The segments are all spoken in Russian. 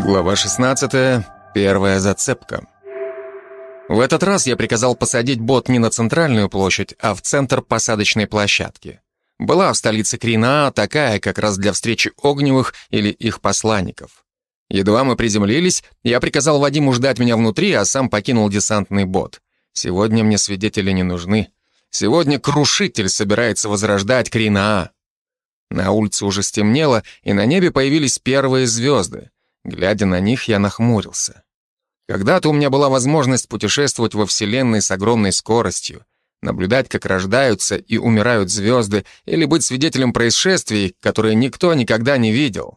Глава 16. Первая зацепка. В этот раз я приказал посадить бот не на центральную площадь, а в центр посадочной площадки. Была в столице Кринаа такая, как раз для встречи Огневых или их посланников. Едва мы приземлились, я приказал Вадиму ждать меня внутри, а сам покинул десантный бот. Сегодня мне свидетели не нужны. Сегодня Крушитель собирается возрождать Кринаа. На улице уже стемнело, и на небе появились первые звезды. Глядя на них, я нахмурился. Когда-то у меня была возможность путешествовать во Вселенной с огромной скоростью, наблюдать, как рождаются и умирают звезды, или быть свидетелем происшествий, которые никто никогда не видел.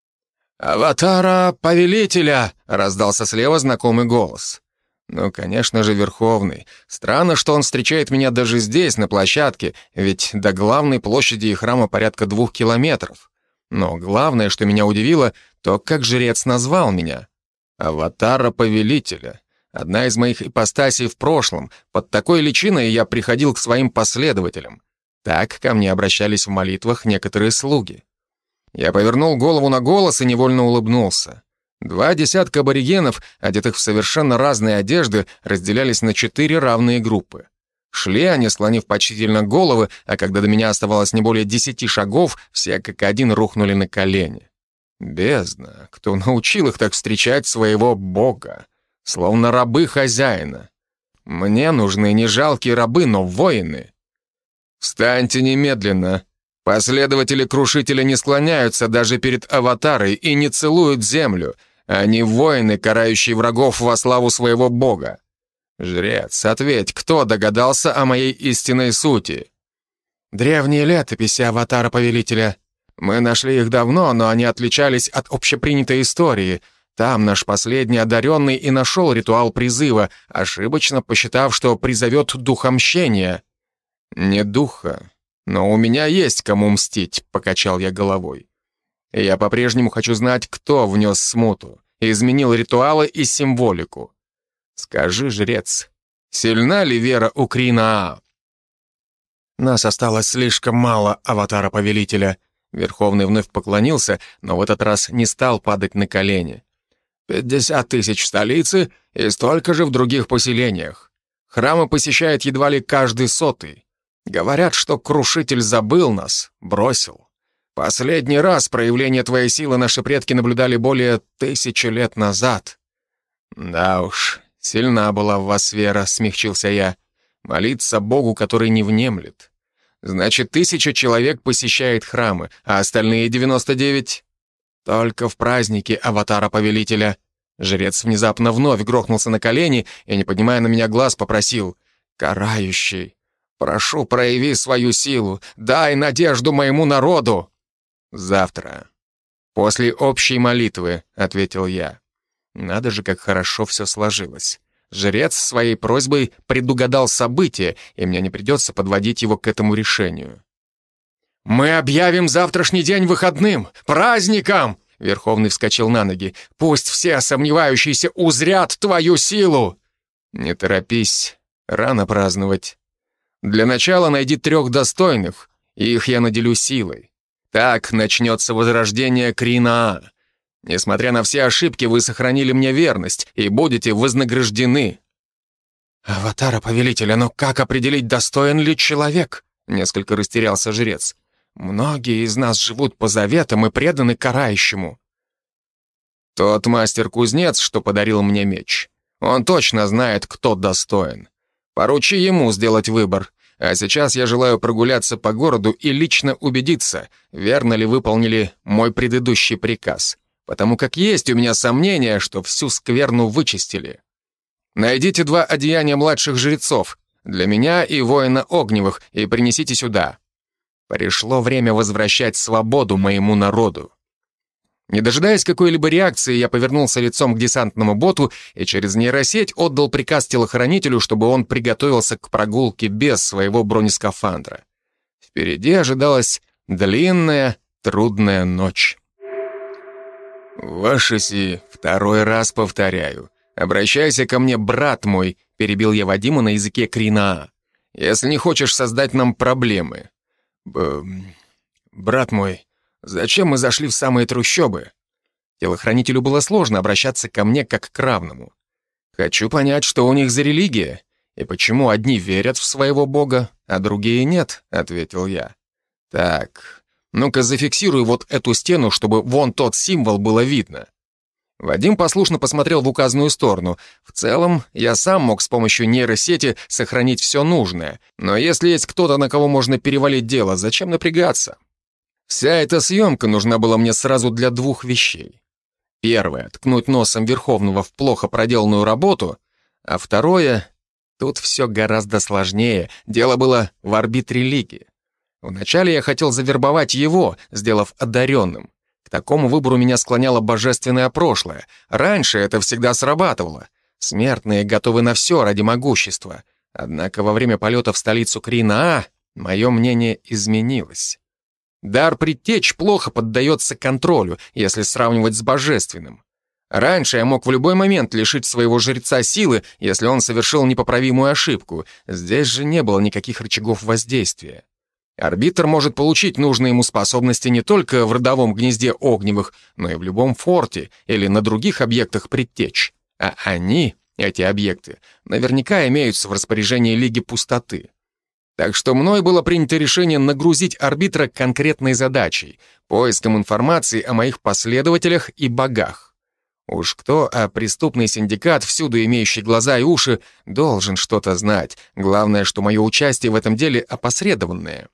«Аватара Повелителя!» — раздался слева знакомый голос. Ну, конечно же, Верховный. Странно, что он встречает меня даже здесь, на площадке, ведь до главной площади и храма порядка 2 километров. Но главное, что меня удивило, то, как жрец назвал меня. Аватара Повелителя. Одна из моих ипостасей в прошлом. Под такой личиной я приходил к своим последователям. Так ко мне обращались в молитвах некоторые слуги. Я повернул голову на голос и невольно улыбнулся. 2 десятка аборигенов, одетых в совершенно разные одежды, разделялись на 4 равные группы. Шли они, склонив почтительно головы, а когда до меня оставалось не более 10 шагов, все как один рухнули на колени. Бездна, кто научил их так встречать своего бога? Словно рабы хозяина. Мне нужны не жалкие рабы, но воины. Встаньте немедленно. Последователи Крушителя не склоняются даже перед аватарой и не целуют землю. Они воины, карающие врагов во славу своего бога. Жрец, ответь, кто догадался о моей истинной сути? Древние летописи аватара Повелителя. Мы нашли их давно, но они отличались от общепринятой истории. Там наш последний одаренный и нашел ритуал призыва, ошибочно посчитав, что призовет духа мщения. Не духа, но у меня есть кому мстить, покачал я головой. И я по-прежнему хочу знать, кто внес смуту, изменил ритуалы и символику. Скажи, жрец, сильна ли вера у Кринаа? Нас осталось слишком мало, аватара Повелителя. Верховный вновь поклонился, но в этот раз не стал падать на колени. 50 тысяч в столице и столько же в других поселениях. Храмы посещает едва ли каждый 100-й. Говорят, что Крушитель забыл нас, бросил. Последний раз проявление твоей силы наши предки наблюдали более 1000 лет назад. Да уж, сильна была в вас вера, смягчился я. Молиться Богу, который не внемлет. Значит, 1000 человек посещает храмы, а остальные 99 только в праздники аватара Повелителя. Жрец внезапно вновь грохнулся на колени и, не поднимая на меня глаз, попросил: «Карающий, прошу, прояви свою силу, дай надежду моему народу». «Завтра, после общей молитвы», — ответил я. Надо же, как хорошо все сложилось. Жрец своей просьбой предугадал события, и мне не придется подводить его к этому решению. «Мы объявим завтрашний день выходным, праздником!» Верховный вскочил на ноги. «Пусть все сомневающиеся узрят твою силу!» «Не торопись, рано праздновать. Для начала найди 3 достойных, и их я наделю силой. Так начнется возрождение Кринаа. Несмотря на все ошибки, вы сохранили мне верность и будете вознаграждены». «Аватара Повелителя, но как определить, достоин ли человек?» Несколько растерялся жрец. «Многие из нас живут по заветам и преданы карающему». «Тот мастер-кузнец, что подарил мне меч, он точно знает, кто достоин. Поручи ему сделать выбор. А сейчас я желаю прогуляться по городу и лично убедиться, верно ли выполнили мой предыдущий приказ, потому как есть у меня сомнения, что всю скверну вычистили. Найдите 2 одеяния младших жрецов, для меня и воина Огневых, и принесите сюда. Пришло время возвращать свободу моему народу». Не дожидаясь какой-либо реакции, я повернулся лицом к десантному боту и через нейросеть отдал приказ телохранителю, чтобы он приготовился к прогулке без своего бронескафандра. Впереди ожидалась длинная, трудная ночь. «Вашеси, 2-й раз повторяю. Обращайся ко мне, брат мой», — перебил я Вадима на языке Кринаа. «Если не хочешь создать нам проблемы». «Брат мой, зачем мы зашли в самые трущобы? Телохранителю было сложно обращаться ко мне как к равному. Хочу понять, что у них за религия, и почему одни верят в своего бога, а другие нет, ответил я. Так, ну-ка зафиксируй вот эту стену, чтобы вон тот символ было видно. Вадим послушно посмотрел в указанную сторону. В целом, я сам мог с помощью нейросети сохранить все нужное, но если есть кто-то, на кого можно перевалить дело, зачем напрягаться? Вся эта съемка нужна была мне сразу для двух вещей. Первое — ткнуть носом Верховного в плохо проделанную работу, а второе — тут все гораздо сложнее, дело было в арбитре лиги. Вначале я хотел завербовать его, сделав одаренным. К такому выбору меня склоняло божественное прошлое. Раньше это всегда срабатывало. Смертные готовы на все ради могущества. Однако во время полета в столицу Крина мое мнение изменилось. Дар предтеч плохо поддается контролю, если сравнивать с божественным. Раньше я мог в любой момент лишить своего жреца силы, если он совершил непоправимую ошибку. Здесь же не было никаких рычагов воздействия. Арбитр может получить нужные ему способности не только в родовом гнезде Огневых, но и в любом форте или на других объектах предтеч. А они, эти объекты, наверняка имеются в распоряжении Лиги Пустоты. Так что мной было принято решение нагрузить арбитра конкретной задачей — поиском информации о моих последователях и богах. Уж кто, а преступный синдикат, всюду имеющий глаза и уши, должен что-то знать. Главное, что мое участие в этом деле опосредованное.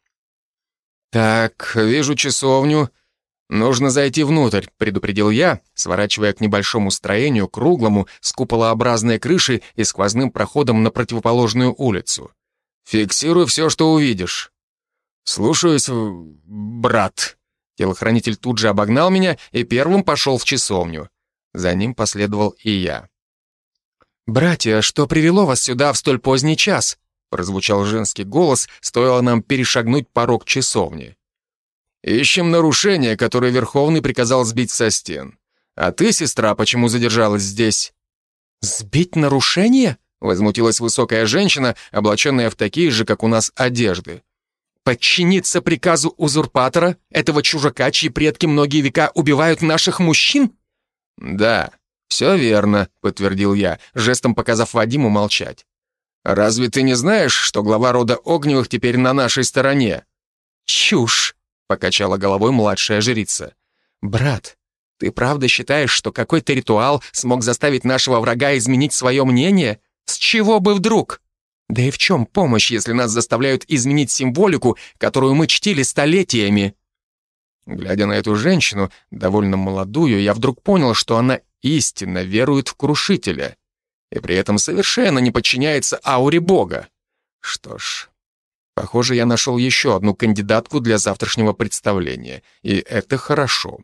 «Так, вижу часовню. Нужно зайти внутрь», — предупредил я, сворачивая к небольшому строению, круглому, с куполообразной крышей и сквозным проходом на противоположную улицу. «Фиксируй все, что увидишь». «Слушаюсь, брат». Телохранитель тут же обогнал меня и первым пошел в часовню. За ним последовал и я. «Братья, что привело вас сюда в столь поздний час?» Прозвучал женский голос, стоило нам перешагнуть порог часовни. «Ищем нарушение, которое Верховный приказал сбить со стен. А ты, сестра, почему задержалась здесь?» «Сбить нарушение?» — возмутилась высокая женщина, облаченная в такие же, как у нас, одежды. «Подчиниться приказу узурпатора, этого чужака, чьи предки многие века убивают наших мужчин?» «Да, все верно», — подтвердил я, жестом показав Вадиму молчать. «Разве ты не знаешь, что глава рода Огневых теперь на нашей стороне?» «Чушь!» — покачала головой младшая жрица. «Брат, ты правда считаешь, что какой-то ритуал смог заставить нашего врага изменить свое мнение? С чего бы вдруг? Да и в чем помощь, если нас заставляют изменить символику, которую мы чтили столетиями?» Глядя на эту женщину, довольно молодую, я вдруг понял, что она истинно верует в Крушителя и при этом совершенно не подчиняется ауре Бога. Что ж, похоже, я нашел еще одну кандидатку для завтрашнего представления, и это хорошо.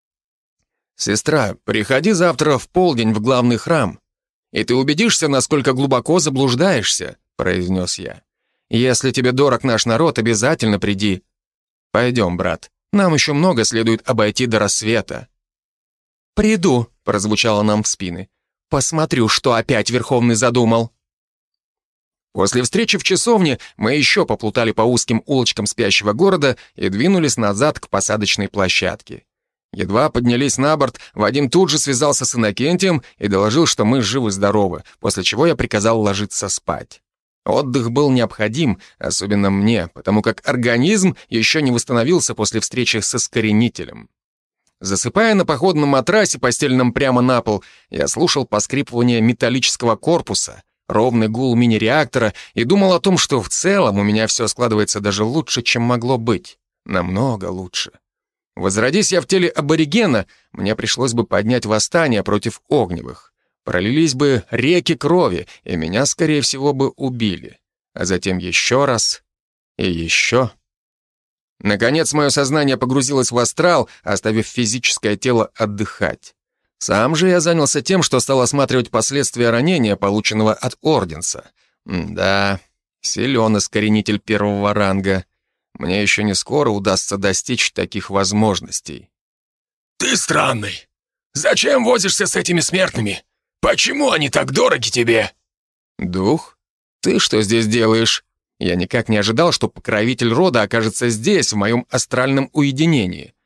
«Сестра, приходи завтра в полдень в главный храм, и ты убедишься, насколько глубоко заблуждаешься», — произнес я. «Если тебе дорог наш народ, обязательно приди. Пойдем, брат, нам еще много следует обойти до рассвета». «Приду», — прозвучало нам в спины. «Посмотрю, что опять Верховный задумал». После встречи в часовне мы еще поплутали по узким улочкам спящего города и двинулись назад к посадочной площадке. Едва поднялись на борт, Вадим тут же связался с Иннокентием и доложил, что мы живы-здоровы, после чего я приказал ложиться спать. Отдых был необходим, особенно мне, потому как организм еще не восстановился после встречи с искоренителем. Засыпая на походном матрасе, постеленном прямо на пол, я слушал поскрипывание металлического корпуса, ровный гул мини-реактора и думал о том, что в целом у меня все складывается даже лучше, чем могло быть. Намного лучше. Возродись я в теле аборигена, мне пришлось бы поднять восстание против Огневых. Пролились бы реки крови, и меня, скорее всего, бы убили. А затем еще раз и еще. Наконец, мое сознание погрузилось в астрал, оставив физическое тело отдыхать. Сам же я занялся тем, что стал осматривать последствия ранения, полученного от Орденса. Да, силен искоренитель первого ранга. Мне еще не скоро удастся достичь таких возможностей. «Ты странный. Зачем возишься с этими смертными? Почему они так дороги тебе?» «Дух? Ты что здесь делаешь?» Я никак не ожидал, что покровитель рода окажется здесь, в моем астральном уединении.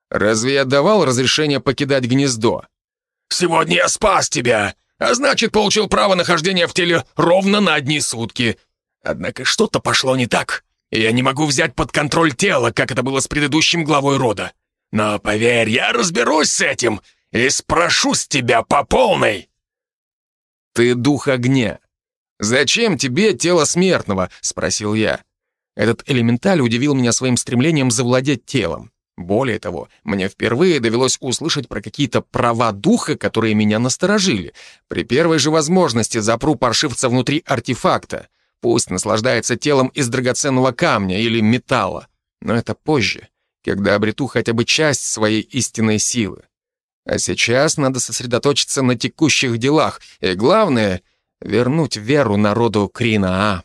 Разве я давал разрешение покидать гнездо? Сегодня я спас тебя, а значит, получил право нахождения в теле ровно на одни сутки. Однако что-то пошло не так, и я не могу взять под контроль тело, как это было с предыдущим главой рода. Но поверь, я разберусь с этим и спрошу с тебя по полной. Ты дух огня. Зачем тебе тело смертного? Спросил я. Этот элементаль удивил меня своим стремлением завладеть телом. Более того, мне впервые довелось услышать про какие-то права духа, которые меня насторожили. При первой же возможности запру паршивца внутри артефакта. Пусть наслаждается телом из драгоценного камня или металла. Но это позже, когда обрету хотя бы часть своей истинной силы. А сейчас надо сосредоточиться на текущих делах. И главное — вернуть веру народу Крина-А.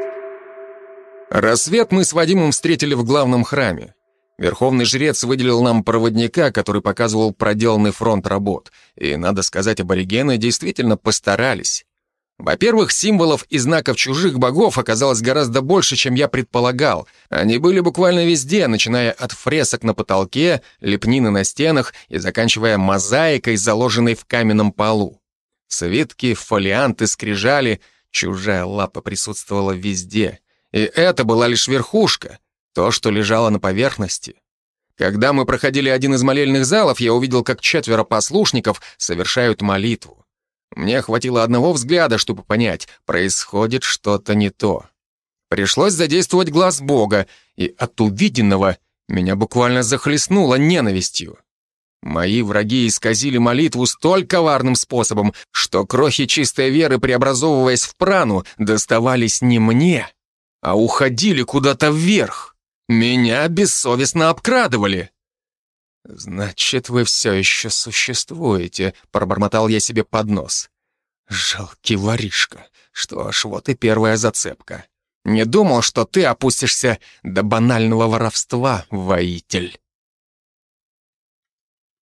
Рассвет мы с Вадимом встретили в главном храме. Верховный жрец выделил нам проводника, который показывал проделанный фронт работ. И, надо сказать, аборигены действительно постарались. Во-первых, символов и знаков чужих богов оказалось гораздо больше, чем я предполагал. Они были буквально везде, начиная от фресок на потолке, лепнины на стенах и заканчивая мозаикой, заложенной в каменном полу. Свитки, фолианты, скрижали, чужая лапа присутствовала везде. И это была лишь верхушка, то, что лежало на поверхности. Когда мы проходили один из молельных залов, я увидел, как 4 послушников совершают молитву. Мне хватило одного взгляда, чтобы понять, происходит что-то не то. Пришлось задействовать глаз Бога, и от увиденного меня буквально захлестнуло ненавистью. Мои враги исказили молитву столь коварным способом, что крохи чистой веры, преобразовываясь в прану, доставались не мне, а уходили куда-то вверх. Меня бессовестно обкрадывали. «Значит, вы все еще существуете», — пробормотал я себе под нос. «Жалкий воришка. Что ж, вот и первая зацепка. Не думал, что ты опустишься до банального воровства, воитель».